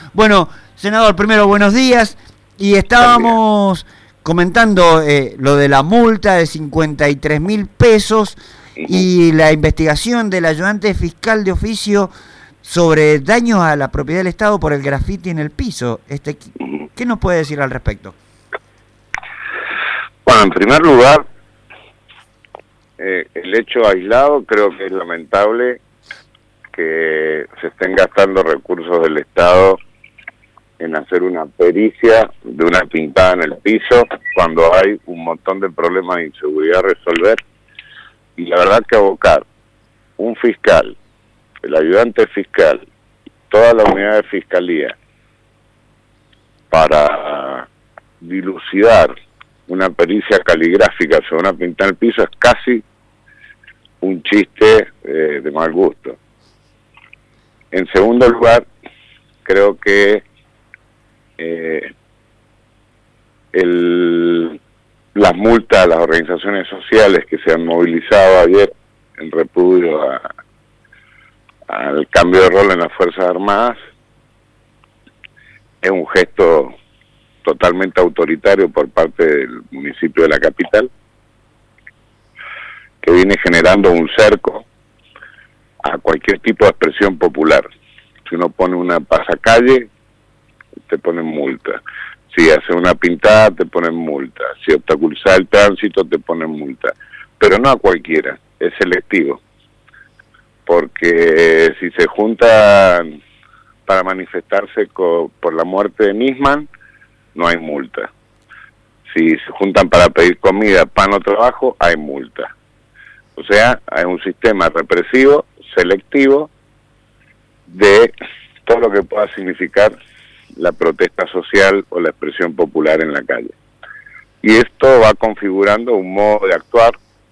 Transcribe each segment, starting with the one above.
Bueno, senador, primero buenos días. Y estábamos comentando lo de la multa de 53.000 pesos y la investigación del ayudante fiscal de oficio sobre daños a la propiedad del Estado por el grafiti en el piso. ¿Qué nos puede decir al respecto? Bueno, en primer lugar, el hecho aislado creo que es lamentable que se estén gastando recursos del Estado en hacer una pericia de una pintada en el piso cuando hay un montón de problemas de inseguridad a resolver. Y la verdad que abocar un fiscal, el ayudante fiscal, toda la unidad de fiscalía para dilucidar una pericia caligráfica sobre una pintada en el piso es casi un chiste de mal gusto. En segundo lugar, creo que las multas a las organizaciones sociales que se han movilizado ayer en repudio al cambio de rol en las Fuerzas Armadas es un gesto totalmente autoritario por parte del municipio de la capital, que viene generando un cerco a cualquier tipo de expresión popular. Si uno pone una pasacalle, te ponen multa. Si hace una pintada, te ponen multa. Si obstaculizas el tránsito, te ponen multa. Pero no a cualquiera, es selectivo. Porque si se juntan para manifestarse por la muerte de Nisman, no hay multa. Si se juntan para pedir comida, pan o trabajo, hay multa. O sea, hay un sistema represivo, selectivo, de todo lo que pueda significar la protesta social o la expresión popular en la calle. Y esto va configurando un modo de actuar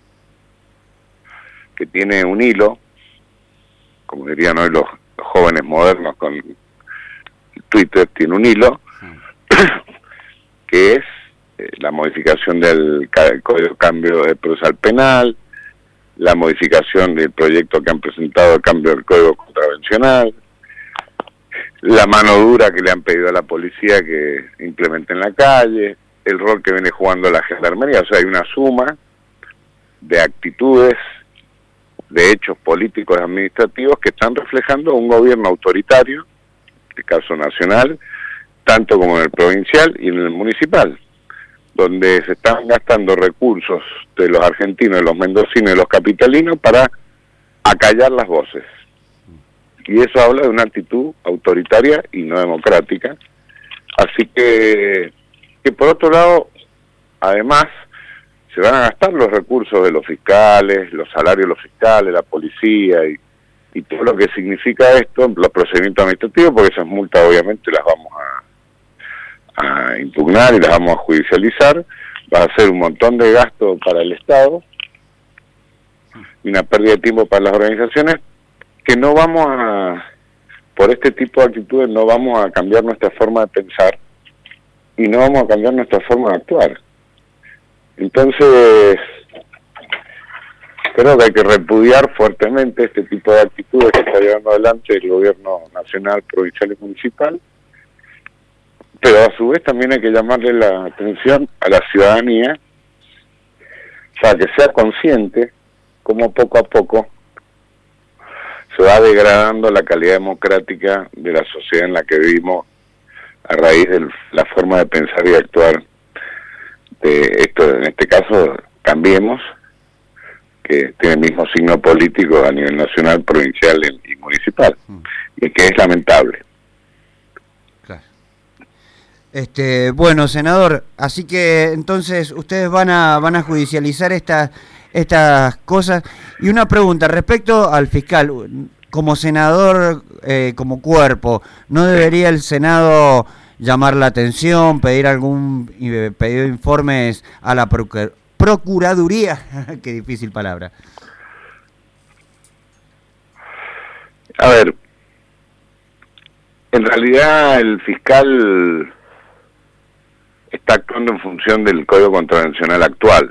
que tiene un hilo, como dirían hoy los jóvenes modernos con Twitter, tiene un hilo, que es la modificación del Código de Cambio de Procesal Penal, la modificación del proyecto que han presentado de cambio del Código Contravencional, la mano dura que le han pedido a la policía que implemente en la calle, el rol que viene jugando la gendarmería. O sea, hay una suma de actitudes, de hechos políticos y administrativos que están reflejando un gobierno autoritario, en el caso nacional, tanto como en el provincial y en el municipal, donde se están gastando recursos de los argentinos, de los mendocinos y de los capitalinos para acallar las voces. Y eso habla de una actitud autoritaria y no democrática. Así que por otro lado, además, se van a gastar los recursos de los fiscales, los salarios de los fiscales, la policía y todo lo que significa esto, los procedimientos administrativos, porque esas multas obviamente las vamos a impugnar y las vamos a judicializar. Va a ser un montón de gasto para el Estado y una pérdida de tiempo para las organizaciones, que no vamos por este tipo de actitudes no vamos a cambiar nuestra forma de pensar y no vamos a cambiar nuestra forma de actuar. Entonces, creo que hay que repudiar fuertemente este tipo de actitudes que está llevando adelante el gobierno nacional, provincial y municipal, pero a su vez también hay que llamarle la atención a la ciudadanía para que sea consciente cómo poco a poco se va degradando la calidad democrática de la sociedad en la que vivimos a raíz de la forma de pensar y actuar de esto, en este caso Cambiemos, que tiene el mismo signo político a nivel nacional, provincial y municipal, y que es lamentable. Claro. Bueno, senador, así que entonces ustedes van a judicializar estas cosas. Y una pregunta respecto al fiscal, como senador, como cuerpo, ¿no debería el Senado llamar la atención, pedir pedido de informes a la Procuraduría? Qué difícil palabra. A ver, en realidad el fiscal está actuando en función del Código Contravencional actual.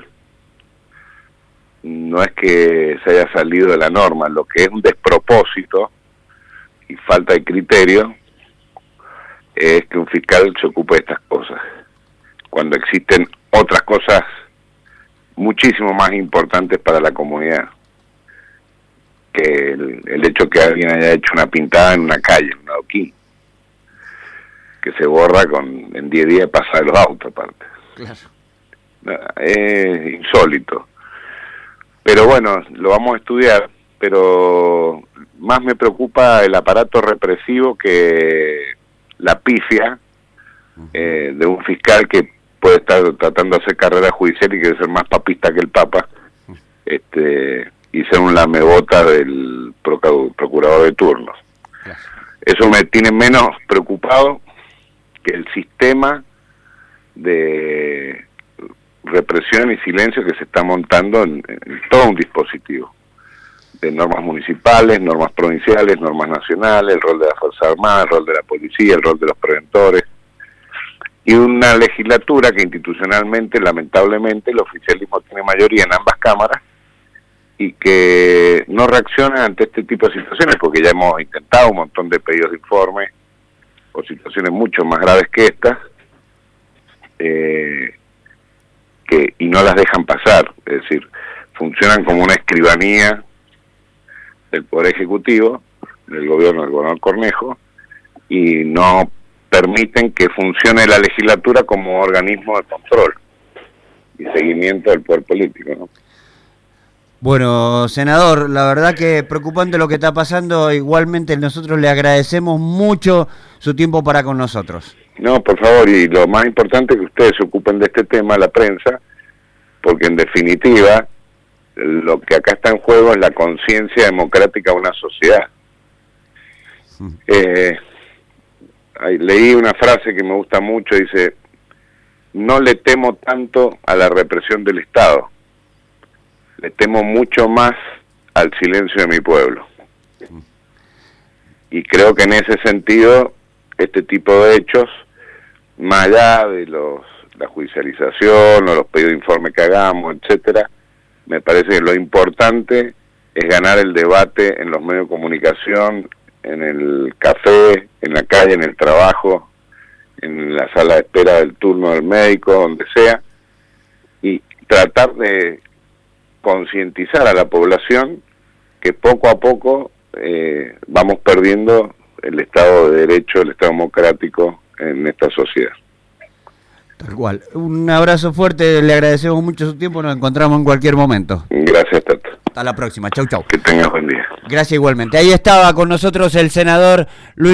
No es que se haya salido de la norma, lo que es un despropósito y falta de criterio es que un fiscal se ocupe de estas cosas, cuando existen otras cosas muchísimo más importantes para la comunidad, que el hecho que alguien haya hecho una pintada en una calle, en un adoquín, que se borra en 10 días pasa de los autos aparte. Claro. Es insólito. Pero bueno, lo vamos a estudiar, pero más me preocupa el aparato represivo que la pifia de un fiscal que puede estar tratando de hacer carrera judicial y quiere ser más papista que el Papa, y ser un lamebota del procurador de turno. Claro. Eso me tiene menos preocupado que el sistema de represión y silencio que se está montando en todo un dispositivo de normas municipales, normas provinciales, normas nacionales, el rol de la Fuerza Armada, el rol de la policía, el rol de los preventores, y una legislatura que institucionalmente, lamentablemente, el oficialismo tiene mayoría en ambas cámaras y que no reacciona ante este tipo de situaciones, porque ya hemos intentado un montón de pedidos de informe o situaciones mucho más graves que estas, y no las dejan pasar, es decir, funcionan como una escribanía del Poder Ejecutivo, del gobernador Cornejo, y no permiten que funcione la legislatura como organismo de control y seguimiento del poder político, ¿no? Bueno, senador, la verdad que preocupante lo que está pasando. Igualmente nosotros le agradecemos mucho su tiempo para con nosotros. No, por favor, y lo más importante es que ustedes se ocupen de este tema, la prensa, porque en definitiva lo que acá está en juego es la conciencia democrática de una sociedad. Leí una frase que me gusta mucho, dice: no le temo tanto a la represión del Estado, le temo mucho más al silencio de mi pueblo. Y creo que en ese sentido, este tipo de hechos, más allá de la judicialización o los pedidos de informe que hagamos, etcétera, me parece que lo importante es ganar el debate en los medios de comunicación, en el café, en la calle, en el trabajo, en la sala de espera del turno del médico, donde sea, y tratar de concientizar a la población que poco a poco vamos perdiendo el Estado de Derecho, el Estado democrático en esta sociedad. Tal cual. Un abrazo fuerte, le agradecemos mucho su tiempo, nos encontramos en cualquier momento. Gracias, Tato. Hasta la próxima, chau, chau. Que tengas buen día. Gracias igualmente. Ahí estaba con nosotros el senador Luis